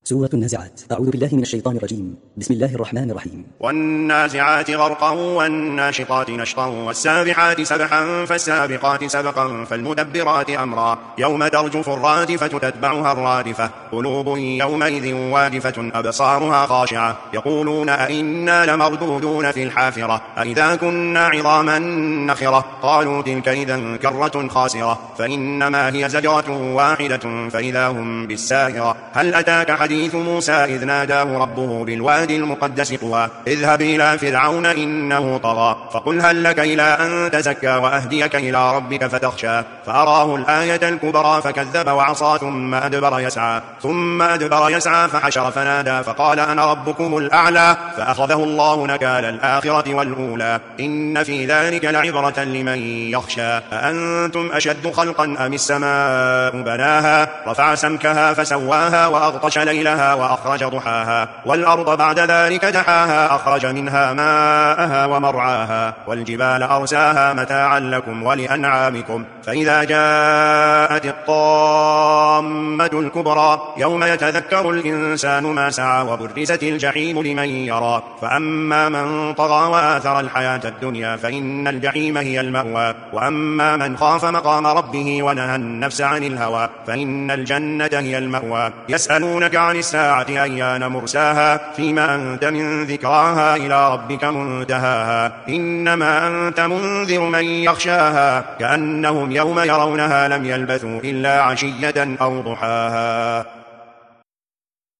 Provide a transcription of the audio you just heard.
سورة النازعات. أعوذ بالله من الشيطان الرجيم. بسم الله الرحمن الرحيم. والنازعات غرقا والناشطات نشطا والسابحات سبحا فالسابقات سبقا فالمدبرات أمرا يوم ترجف الرادفة تتبعها الرادفة قلوب يومئذ واجفة أبصارها خاشعة يقولون أئنا لمردودون في الحافرة أئذا كنا عظاما نخرة قالوا تلك إذا كرة خاسرة فإنما هي زجرة واحدة فإذا هم بالساهرة هل أتاك حديث موسى إذ ناداه ربه بالوادي المقدس طوى اذهب إلى فرعون إنه طغى فقل هل لك إلى أن تزكى وأهديك إلى ربك فتخشى فأراه الآية الكبرى فكذب وعصى ثم أدبر يسعى فحشر فنادى فقال أنا ربكم الأعلى فأخذه الله نكال الآخرة والأولى إن في ذلك لعبرة لمن يخشى أأنتم أشد خلقا أم السماء بناها رفع سمكها فسواها وأغطش ليلها وأخرج ضحاها والأرض بعد ذلك دحاها أخرج منها ماءها ومرعاها والجبال أرساها متاعا لكم ولأنعامكم فإذا جاءت الطامة الكبرى يوم يتذكر الإنسان ما سعى وبرزت الجحيم لمن يرى فأما من طغى وآثر الحياة الدنيا فإن الجحيم هي المأوى وأما من خاف مقام ربه ونهى النفس عن الهوى فإن الجنة هي المأوى يسألونك عن الساعة أيان مرساها فيما أنت من ذكراها إلى ربك منتهاها إنما أنت منذر من يخشاها كأنهم يوم يرونها لم يلبثوا إلا عشية أو ضحاها.